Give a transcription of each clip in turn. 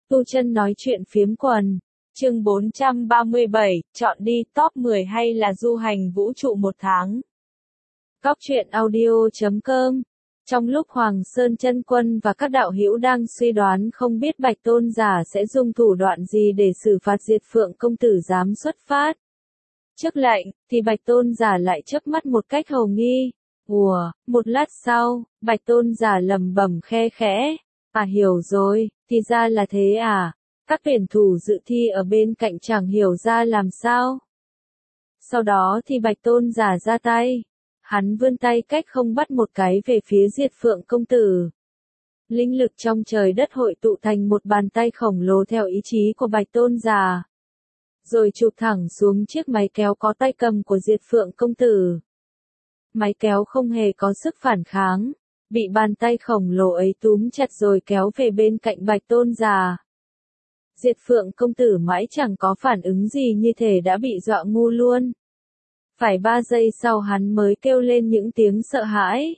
Tu Chân nói chuyện phiếm quần. Chương 437, chọn đi top 10 hay là du hành vũ trụ một tháng. Góc truyện audio.com. Trong lúc Hoàng Sơn Chân Quân và các đạo hữu đang suy đoán không biết Bạch Tôn giả sẽ dùng thủ đoạn gì để xử phạt Diệt Phượng công tử dám xuất phát. Trước lệnh, thì Bạch Tôn giả lại chớp mắt một cách hầu nghi. Một lát sau, Bạch Tôn giả lẩm bẩm khe khẽ. Hiểu rồi, thì ra là thế à. Các tuyển thủ dự thi ở bên cạnh chẳng hiểu ra làm sao. Sau đó thì Bạch Tôn giả ra tay. Hắn vươn tay cách không bắt một cái về phía Diệt Phượng công tử. Linh lực trong trời đất hội tụ thành một bàn tay khổng lồ theo ý chí của Bạch Tôn giả. Rồi chụp thẳng xuống chiếc máy kéo có tay cầm của Diệt Phượng công tử. Máy kéo không hề có sức phản kháng, bị bàn tay khổng lồ ấy túm chặt rồi kéo về bên cạnh Bạch Tôn giả. Diệt Phượng công tử mãi chẳng có phản ứng gì, như thể đã bị dọa ngu luôn. Phải 3 giây sau hắn mới kêu lên những tiếng sợ hãi.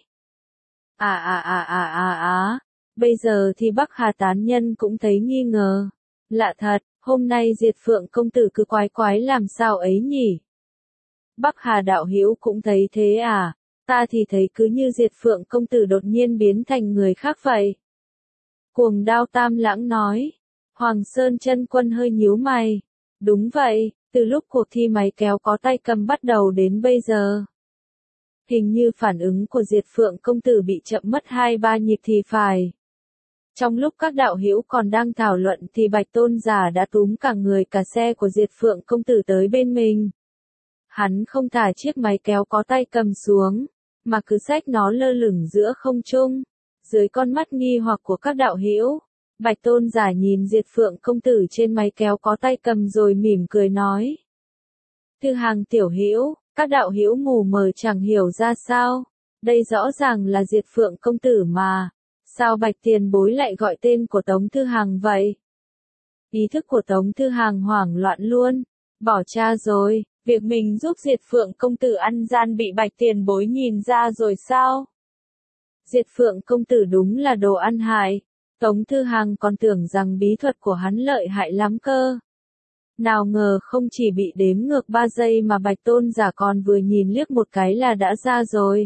Bây giờ thì Bắc Hà tán nhân cũng thấy nghi ngờ. Lạ thật, hôm nay Diệt Phượng công tử cứ quái quái làm sao ấy nhỉ? Bắc Hà đạo hữu cũng thấy thế à? Ta thì thấy cứ như Diệt Phượng công tử đột nhiên biến thành người khác vậy. Cuồng Đao Tam Lãng nói. Hoàng Sơn Chân Quân hơi nhíu mày. Đúng vậy, từ lúc cuộc thi máy kéo có tay cầm bắt đầu đến bây giờ. Hình như phản ứng của Diệt Phượng công tử bị chậm mất 2-3 nhịp thì phải. Trong lúc các đạo hữu còn đang thảo luận thì Bạch Tôn giả đã túm cả người cả xe của Diệt Phượng công tử tới bên mình. Hắn không thả chiếc máy kéo có tay cầm xuống, mà cứ xách nó lơ lửng giữa không trung. Dưới con mắt nghi hoặc của các đạo hữu, Bạch Tôn giả nhìn Diệt Phượng công tử trên máy kéo có tay cầm rồi mỉm cười nói. Thư Hàng tiểu hữu, các đạo hữu mù mờ chẳng hiểu ra sao. Đây rõ ràng là Diệt Phượng công tử mà. Sao Bạch tiền bối lại gọi tên của Tống Thư Hàng vậy? Ý thức của Tống Thư Hàng hoảng loạn luôn. Bỏ cha rồi, việc mình giúp Diệt Phượng công tử ăn gian bị Bạch tiền bối nhìn ra rồi sao? Diệt Phượng công tử đúng là đồ ăn hại. Tống Thư Hàng còn tưởng rằng bí thuật của hắn lợi hại lắm cơ. Nào ngờ không chỉ bị đếm ngược 3 giây mà Bạch Tôn giả còn vừa nhìn liếc một cái là đã ra rồi.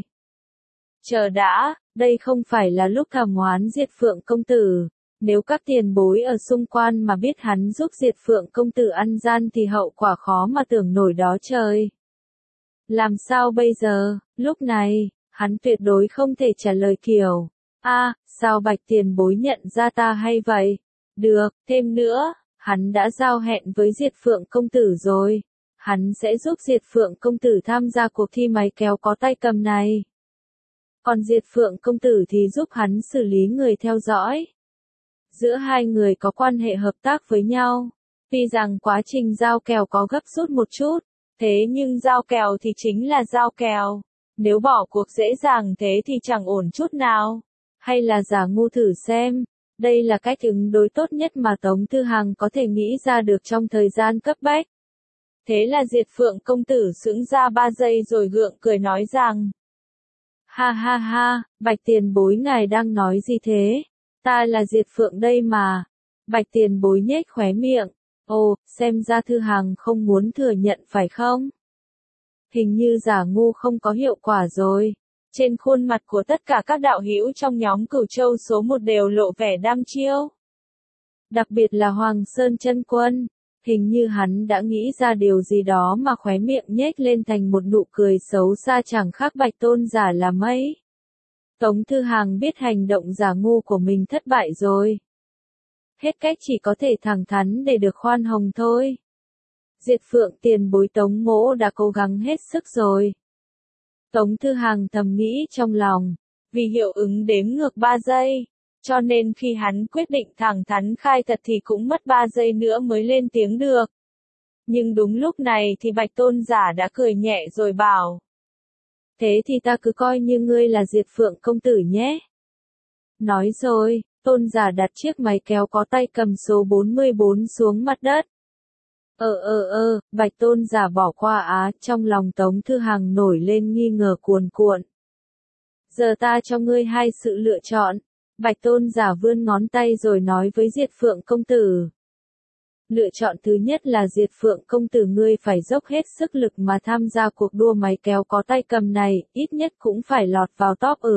Chờ đã, đây không phải là lúc thẩm oán Diệt Phượng công tử. Nếu các tiền bối ở xung quanh mà biết hắn giúp Diệt Phượng công tử ăn gian thì hậu quả khó mà tưởng nổi đó trời. Làm sao bây giờ? Lúc này, hắn tuyệt đối không thể trả lời kiểu. Sao Bạch tiền bối nhận ra ta hay vậy? Được, thêm nữa, hắn đã giao hẹn với Diệt Phượng công tử rồi. Hắn sẽ giúp Diệt Phượng công tử tham gia cuộc thi máy kéo có tay cầm này. Còn Diệt Phượng công tử thì giúp hắn xử lý người theo dõi. Giữa hai người có quan hệ hợp tác với nhau. Tuy rằng quá trình giao kèo có gấp rút một chút, thế nhưng giao kèo thì chính là giao kèo. Nếu bỏ cuộc dễ dàng thế thì chẳng ổn chút nào. Hay là giả ngu thử xem. Đây là cách ứng đối tốt nhất mà Tống Thư Hàng có thể nghĩ ra được trong thời gian cấp bách. Thế là Diệt Phượng công tử sững ra 3 giây rồi gượng cười nói rằng. Ha, Bạch tiền bối ngài đang nói gì thế? Ta là Diệt Phượng đây mà. Bạch tiền bối nhếch khóe miệng. Xem ra Thư Hàng không muốn thừa nhận phải không? Hình như giả ngu không có hiệu quả rồi. Trên khuôn mặt của tất cả các đạo hữu trong nhóm Cửu Châu số 1 đều lộ vẻ đăm chiêu. Đặc biệt là Hoàng Sơn Chân Quân. Hình như hắn đã nghĩ ra điều gì đó mà khóe miệng nhếch lên thành một nụ cười xấu xa chẳng khác Bạch Tôn giả là mấy. Tống Thư Hàng biết hành động giả ngu của mình thất bại rồi. Hết cách chỉ có thể thẳng thắn để được khoan hồng thôi. Diệt Phượng tiền bối Tống mỗ đã cố gắng hết sức rồi. Tống Thư Hàng thầm nghĩ trong lòng. Vì hiệu ứng đếm ngược 3 giây. Cho nên khi hắn quyết định thẳng thắn khai thật thì cũng mất 3 giây nữa mới lên tiếng được. Nhưng đúng lúc này thì Bạch Tôn giả đã cười nhẹ rồi bảo. Thế thì ta cứ coi như ngươi là Diệt Phượng công tử nhé. Nói rồi, Tôn giả đặt chiếc máy kéo có tay cầm số 44 xuống mặt đất. Bạch Tôn giả bỏ qua trong lòng Tống Thư Hàng nổi lên nghi ngờ cuồn cuộn. Giờ ta cho ngươi 2 sự lựa chọn. Bạch tôn giả vươn ngón tay rồi nói với Diệt Phượng công tử. Lựa chọn thứ nhất là Diệt Phượng công tử, ngươi phải dốc hết sức lực mà tham gia cuộc đua máy kéo có tay cầm này, ít nhất cũng phải lọt vào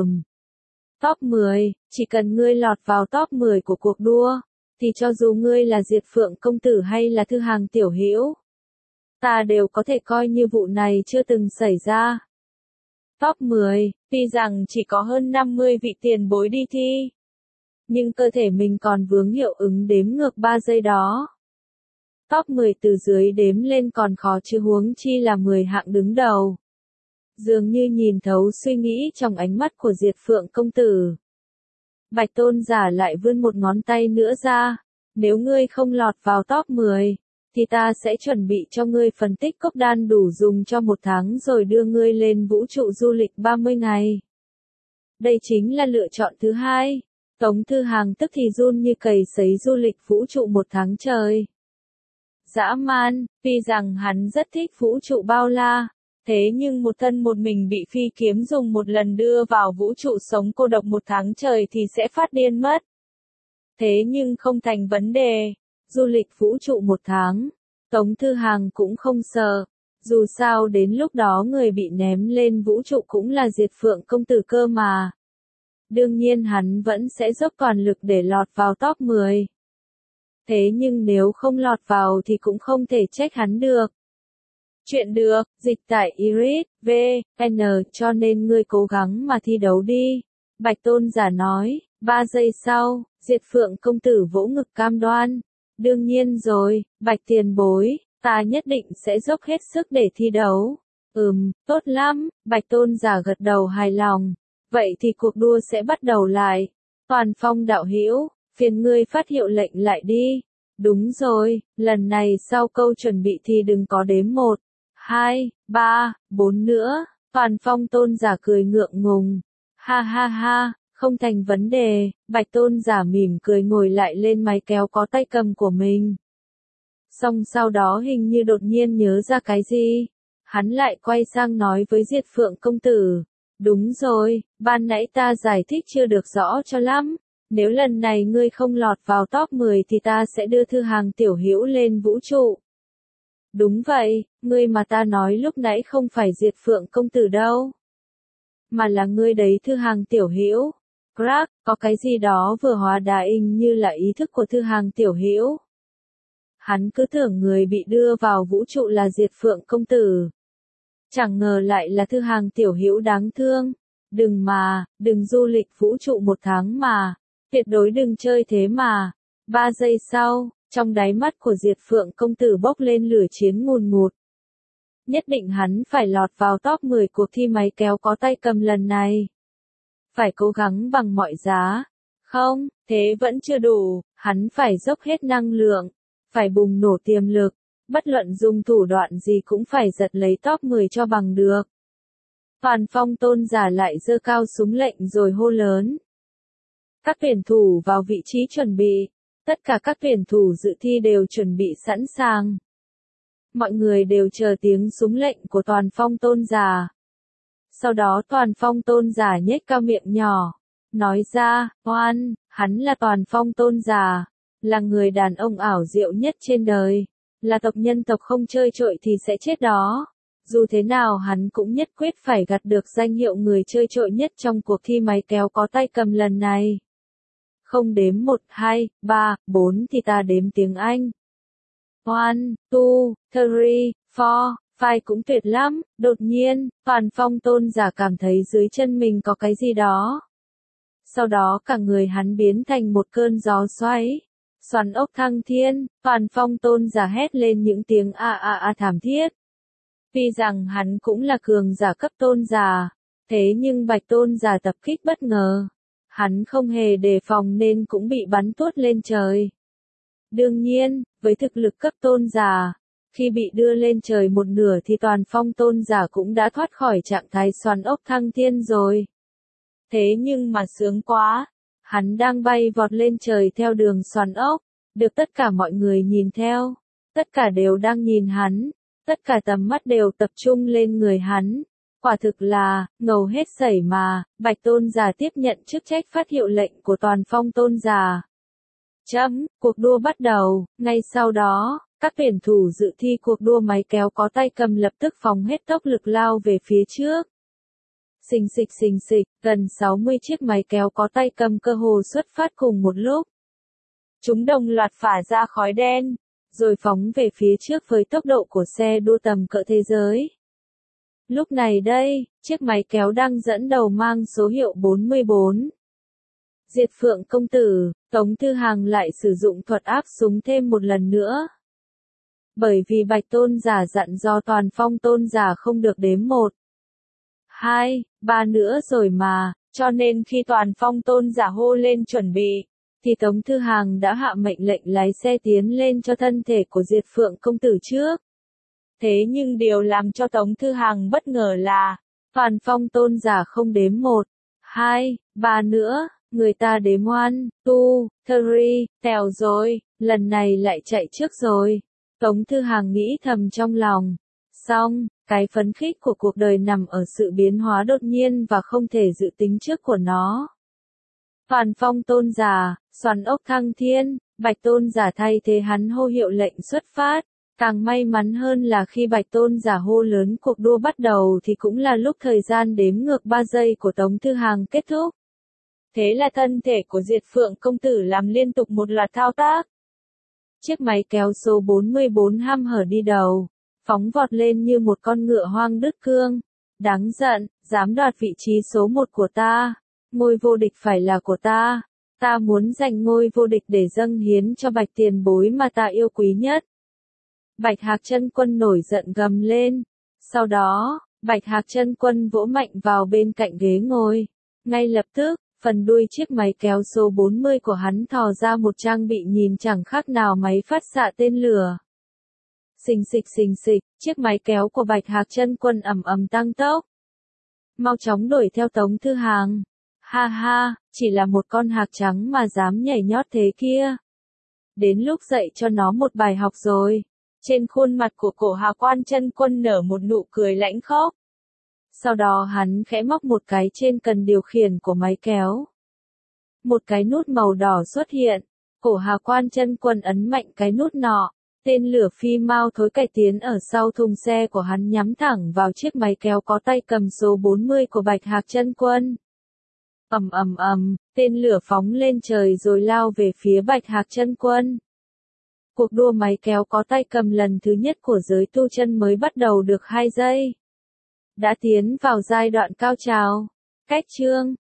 top 10, chỉ cần ngươi lọt vào top 10 của cuộc đua, thì cho dù ngươi là Diệt Phượng công tử hay là Thư Hàng tiểu hữu, ta đều có thể coi như vụ này chưa từng xảy ra. Top 10, tuy rằng chỉ có hơn 50 vị tiền bối đi thi, nhưng cơ thể mình còn vướng hiệu ứng đếm ngược 3 giây đó. Top 10 từ dưới đếm lên còn khó chứ huống chi là 10 hạng đứng đầu. Dường như nhìn thấu suy nghĩ trong ánh mắt của Diệt Phượng công tử. Bạch tôn giả lại vươn một ngón tay nữa ra. Nếu ngươi không lọt vào top 10, thì ta sẽ chuẩn bị cho ngươi phần tích cốc đan đủ dùng cho 1 tháng rồi đưa ngươi lên vũ trụ du lịch 30 ngày. Đây chính là lựa chọn thứ hai. Tống Thư Hàng tức thì run như cầy sấy, du lịch vũ trụ 1 tháng trời. Dã man, tuy rằng hắn rất thích vũ trụ bao la, thế nhưng một thân một mình bị phi kiếm dùng một lần đưa vào vũ trụ sống cô độc 1 tháng trời thì sẽ phát điên mất. Thế nhưng không thành vấn đề, du lịch vũ trụ 1 tháng, Tống Thư Hàng cũng không sợ, dù sao đến lúc đó người bị ném lên vũ trụ cũng là Diệt Phượng công tử cơ mà. Đương nhiên hắn vẫn sẽ dốc toàn lực để lọt vào top 10. Thế nhưng nếu không lọt vào thì cũng không thể trách hắn được. Chuyện được, dịch tại Iris, V.N. cho nên ngươi cố gắng mà thi đấu đi. Bạch tôn giả nói, 3 giây sau, Diệt Phượng công tử vỗ ngực cam đoan. Đương nhiên rồi, Bạch tiền bối, ta nhất định sẽ dốc hết sức để thi đấu. Tốt lắm, Bạch tôn giả gật đầu hài lòng. Vậy thì cuộc đua sẽ bắt đầu lại. Toàn Phong đạo hữu, phiền ngươi phát hiệu lệnh lại đi. Đúng rồi, lần này sau câu chuẩn bị thì đừng có đếm 1, 2, 3, 4 nữa. Toàn Phong tôn giả cười ngượng ngùng. Ha ha ha, không thành vấn đề. Bạch tôn giả mỉm cười ngồi lại lên máy kéo có tay cầm của mình. Xong sau đó hình như đột nhiên nhớ ra cái gì. Hắn lại quay sang nói với Diệt Phượng công tử. Đúng rồi, ban nãy ta giải thích chưa được rõ cho lắm. Nếu lần này ngươi không lọt vào top 10 thì ta sẽ đưa Thư Hàng tiểu hữu lên vũ trụ. Đúng vậy, ngươi mà ta nói lúc nãy không phải Diệt Phượng công tử đâu. Mà là ngươi đấy Thư Hàng tiểu hữu. Crack, có cái gì đó vừa hóa đá in như là ý thức của Thư Hàng tiểu hữu. Hắn cứ tưởng người bị đưa vào vũ trụ là Diệt Phượng công tử. Chẳng ngờ lại là Thư Hàng tiểu hữu đáng thương. Đừng du lịch vũ trụ 1 tháng mà. Tuyệt đối đừng chơi thế mà. 3 giây sau, trong đáy mắt của Diệt Phượng công tử bốc lên lửa chiến ngùn ngụt. Nhất định hắn phải lọt vào top 10 cuộc thi máy kéo có tay cầm lần này. Phải cố gắng bằng mọi giá. Không, thế vẫn chưa đủ, hắn phải dốc hết năng lượng. Phải bùng nổ tiềm lực. Bất luận dùng thủ đoạn gì cũng phải giật lấy top 10 cho bằng được. Toàn Phong tôn giả lại giơ cao súng lệnh rồi hô lớn. Các tuyển thủ vào vị trí chuẩn bị. Tất cả các tuyển thủ dự thi đều chuẩn bị sẵn sàng. Mọi người đều chờ tiếng súng lệnh của Toàn Phong tôn giả. Sau đó Toàn Phong tôn giả nhếch cao miệng nhỏ. Nói ra, hắn là Toàn Phong tôn giả. Là người đàn ông ảo diệu nhất trên đời. Là tộc nhân tộc không chơi trội thì sẽ chết đó. Dù thế nào hắn cũng nhất quyết phải gặt được danh hiệu người chơi trội nhất trong cuộc thi máy kéo có tay cầm lần này. Không đếm 1, 2, 3, 4 thì ta đếm tiếng Anh. 1, 2, 3, 4, 5 cũng tuyệt lắm. Đột nhiên, Toàn Phong tôn giả cảm thấy dưới chân mình có cái gì đó. Sau đó cả người hắn biến thành một cơn gió xoáy. Xoắn ốc thăng thiên, Toàn Phong tôn giả hét lên những tiếng a thảm thiết. Tuy rằng hắn cũng là cường giả cấp tôn giả, thế nhưng Bạch tôn giả tập kích bất ngờ. Hắn không hề đề phòng nên cũng bị bắn tuốt lên trời. Đương nhiên, với thực lực cấp tôn giả, khi bị đưa lên trời một nửa thì Toàn Phong tôn giả cũng đã thoát khỏi trạng thái xoắn ốc thăng thiên rồi. Thế nhưng mà sướng quá, hắn đang bay vọt lên trời theo đường xoắn ốc, được tất cả mọi người nhìn theo. Tất cả đều đang nhìn hắn, tất cả tầm mắt đều tập trung lên người hắn. Quả thực là, ngầu hết sẩy mà, Bạch Tôn giả tiếp nhận chức trách phát hiệu lệnh của Toàn Phong Tôn giả. Cuộc đua bắt đầu, ngay sau đó, các tuyển thủ dự thi cuộc đua máy kéo có tay cầm lập tức phóng hết tốc lực lao về phía trước. Xình xịch, gần 60 chiếc máy kéo có tay cầm cơ hồ xuất phát cùng một lúc. Chúng đồng loạt phả ra khói đen, rồi phóng về phía trước với tốc độ của xe đua tầm cỡ thế giới. Lúc này đây, chiếc máy kéo đang dẫn đầu mang số hiệu 44. Diệt Phượng công tử, Tống Thư Hàng lại sử dụng thuật áp súng thêm một lần nữa. Bởi vì Bạch Tôn giả dặn do Toàn Phong Tôn giả không được đếm 1, 2, 3 nữa rồi mà, cho nên khi Toàn Phong Tôn giả hô lên chuẩn bị, thì Tống Thư Hàng đã hạ mệnh lệnh lái xe tiến lên cho thân thể của Diệt Phượng công tử trước. Thế nhưng điều làm cho Tống Thư Hàng bất ngờ là, Toàn Phong Tôn giả không đếm 1, 2, 3 nữa, người ta đếm 1, 2, 3, tèo rồi, lần này lại chạy trước rồi. Tống Thư Hàng nghĩ thầm trong lòng. Xong, cái phấn khích của cuộc đời nằm ở sự biến hóa đột nhiên và không thể dự tính trước của nó. Toàn Phong Tôn giả, xoắn ốc thăng thiên, Bạch Tôn giả thay thế hắn hô hiệu lệnh xuất phát. Càng may mắn hơn là khi Bạch Tôn giả hô lớn cuộc đua bắt đầu thì cũng là lúc thời gian đếm ngược 3 giây của Tống Thư Hàng kết thúc. Thế là thân thể của Diệt Phượng công tử làm liên tục một loạt thao tác. Chiếc máy kéo số 44 hăm hở đi đầu, phóng vọt lên như một con ngựa hoang đứt cương. Đáng giận, dám đoạt vị trí số 1 của ta. Ngôi vô địch phải là của ta. Ta muốn giành ngôi vô địch để dâng hiến cho Bạch tiền bối mà ta yêu quý nhất. Bạch Hạc Chân Quân nổi giận gầm lên. Sau đó, Bạch Hạc Chân Quân vỗ mạnh vào bên cạnh ghế ngồi. Ngay lập tức, phần đuôi chiếc máy kéo số 40 của hắn thò ra một trang bị nhìn chẳng khác nào máy phát xạ tên lửa. Xình xịch, chiếc máy kéo của Bạch Hạc Chân Quân ầm ầm tăng tốc. Mau chóng đuổi theo Tống Thư Hàng. Ha ha, chỉ là một con hạc trắng mà dám nhảy nhót thế kia. Đến lúc dạy cho nó một bài học rồi. Trên khuôn mặt của Cổ Hà Quan Chân Quân nở một nụ cười lãnh khốc. Sau đó hắn khẽ móc một cái trên cần điều khiển của máy kéo. Một cái nút màu đỏ xuất hiện. Cổ Hà Quan Chân Quân ấn mạnh cái nút nọ. Tên lửa phi mao thối cải tiến ở sau thùng xe của hắn nhắm thẳng vào chiếc máy kéo có tay cầm số 40 của Bạch Hạc Chân Quân. Tên lửa phóng lên trời rồi lao về phía Bạch Hạc Chân Quân. Cuộc đua máy kéo có tay cầm lần thứ nhất của giới tu chân mới bắt đầu được 2 giây. Đã tiến vào giai đoạn cao trào. Cách chương